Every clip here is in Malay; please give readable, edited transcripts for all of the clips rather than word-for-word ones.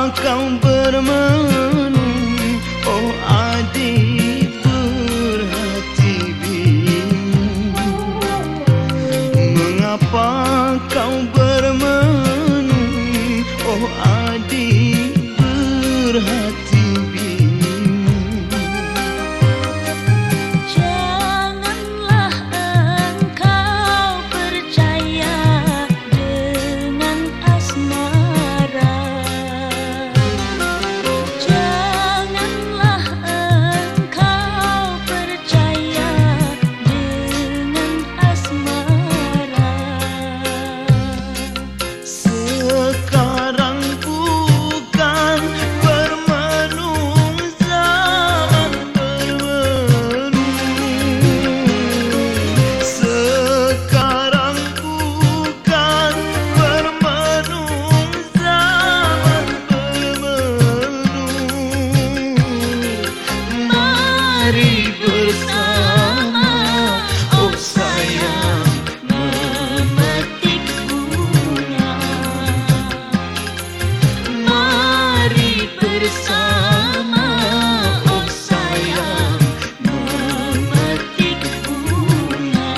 kau bermenung, oh adik berhati bingung? Mengapa kau bermenung, oh adik berhati bingung? Janganlah engkau percaya dengan asmara. Janganlah engkau percaya dengan asmara. Sekarang bukan bermenung, zaman bermenung. Sekarang bukan bermenung, zaman bermenung. Mari bersama, oh sayang, Memetik bunga. mari bersama, oh sayang, Memetik bunga.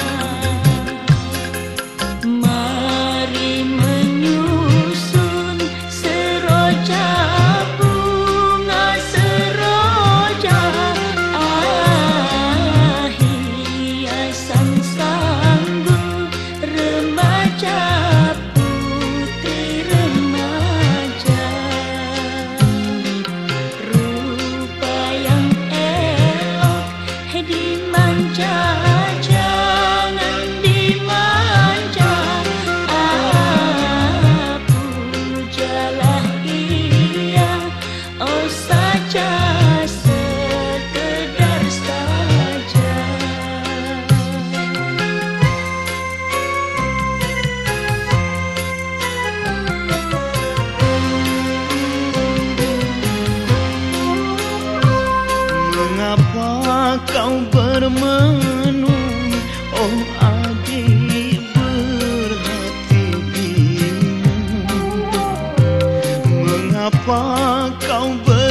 Mari menyusun seroja bunga, seroja hiasan sanggup remaja, putri remaja. Rupa yang elok dimanja, jangan dimanja. Pujalah ia, oh saja, sekedar saja. mengapa kau bermenung, oh adik berhati bingung? Mengapa kau